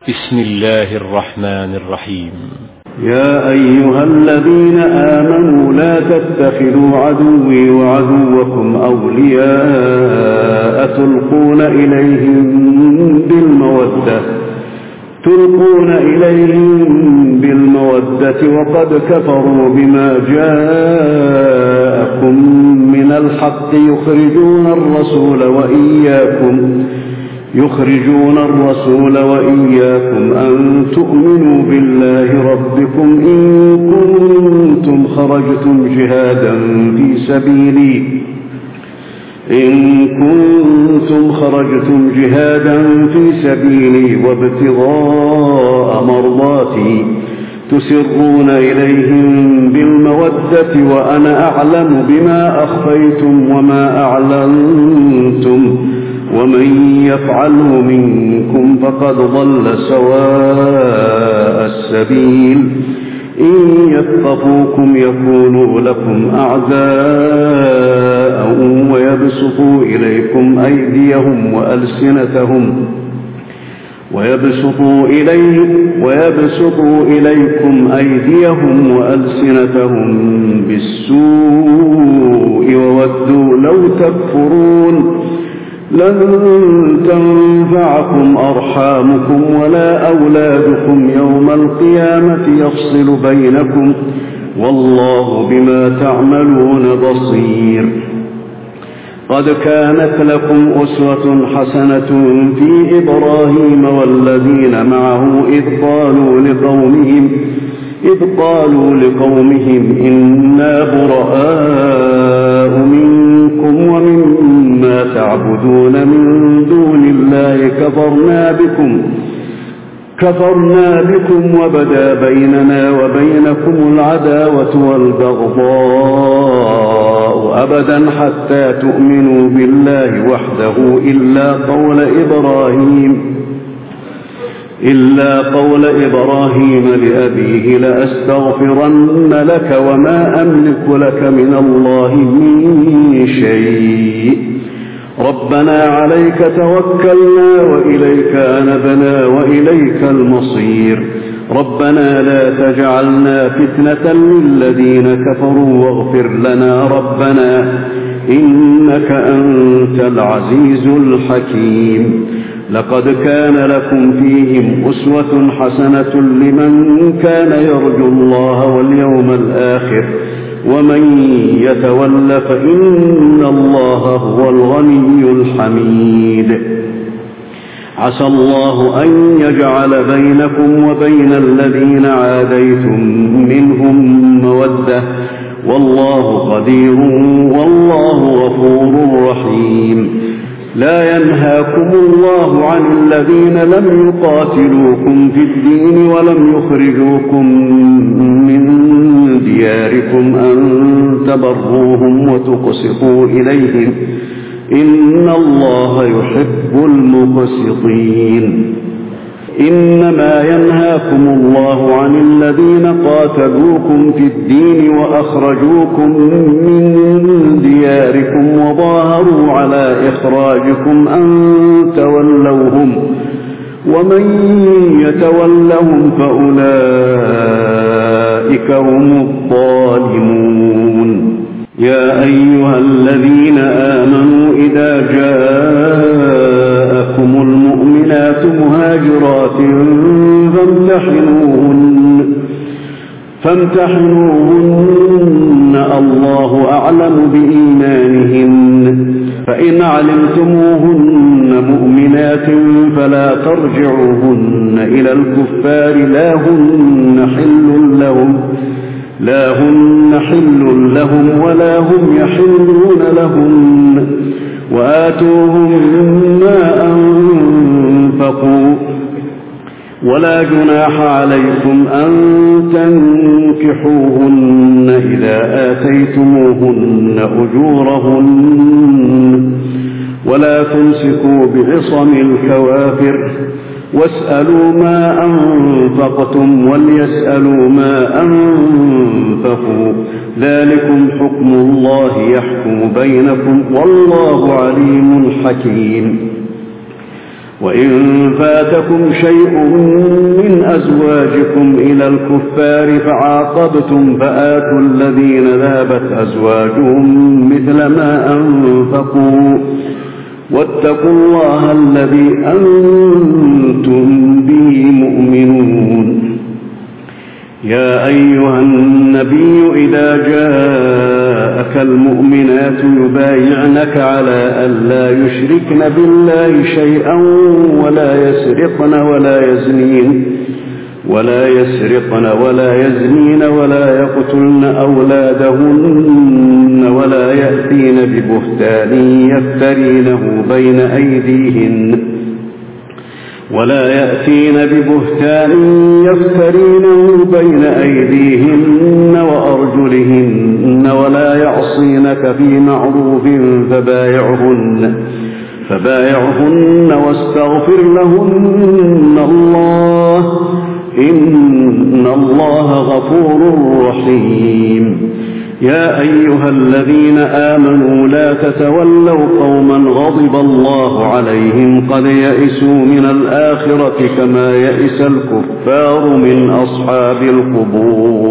بسم الله الرحمن الرحيم. يا أيها الذين آمنوا لا تتخذوا عدوي وعدوكم أولياء تلقون إليهم بالمودة وقد كفروا بما جاءكم من الحق يخرجون الرسول وإياكم أن تؤمنوا بالله ربكم إن كنتم خرجتم جهادا في سبيلي وابتغاء مرضاتي تسرون إليهم بالمودة وأنا أعلم بما أخفيتم وما أعلنتم ومن يفعله منكم فقد ضل سواء السبيل إن يثقفوكم يكونوا لكم أعداء ويبسطوا إليكم أيديهم وألسنتهم بالسوء وودوا لو تكفرون لن تنفعكم أرحامكم ولا أولادكم يوم القيامة يفصل بينكم والله بما تعملون بصير. قد كانت لكم أسوة حسنة في إبراهيم والذين معه إذ قالوا لقومهم إنا براء منكم ومما تعبدون من دون الله كفرنا بكم وبدا بيننا وبينكم العداوة والبغضاء أبدا حتى تؤمنوا بالله وحده إلا قول إبراهيم لأبيه لأستغفرن لك وما أملك لك من الله من شيء ربنا عليك توكلنا وإليك أنبنا وإليك المصير ربنا لا تجعلنا فتنة للذين كفروا واغفر لنا ربنا إنك أنت العزيز الحكيم. لقد كان لكم فيهم أسوة حسنة لمن كان يرجو الله واليوم الآخر ومن يتول فإن الله هو الغني الحميد. عسى الله أن يجعل بينكم وبين الذين عاديتم منهم مودة والله قدير والله غفور رحيم. لا ينهاكم الله عن الذين لم يقاتلوكم في الدين ولم يخرجوكم من دياركم أن تبروهم وتقسطوا إليهم إن الله يحب المقسطين. إنما ينهاكم الله عن الذين قاتلوكم في الدين وأخرجوكم من دياركم وظاهروا على إخراجكم أن تولوهم ومن يتولهم فأولئك هم الظالمون. يا أيها الذين آمنوا إذا جاءكم المؤمنات مهاجرات فامتحنوهن الله أعلم بإيمانهن فإن علمتموهن مؤمنات فلا ترجعوهن إلى الكفار لا هن حل لهم ولا هم يحلون لهم وآتوهم ما أنفقوا ولا جناح عليكم أن تنكحوهن إذا آتيتموهن أجورهن ولا تمسكوا بعصم الكوافر واسألوا ما أنفقتم وليسألوا ما أنفقوا ذلكم حكم الله يحكم بينكم والله عليم حكيم. وإن فاتكم شيء من أزواجكم إلى الكفار فعاقبتم فآتوا الذين ذهبت أزواجهم مثل ما أنفقوا واتقوا الله الذي أنتم به مؤمنون. يا أيها النبي إذا جاءك المؤمنات يبايعنك على ألا يشركن بالله شيئا ولا يسرقن ولا يزنين ولا يقتلن أولادهن ولا يأتين ببهتان يفترينه بين أيديهن وأرجلهن ولا يعصينك في معروف فبايعهن واستغفر لهن الله إن الله غفور رحيم. يا أيها الذين آمنوا لا تتولوا قوما غضب الله عليهم قد يئسوا من الآخرة كما يئس الكفار من أصحاب القبور.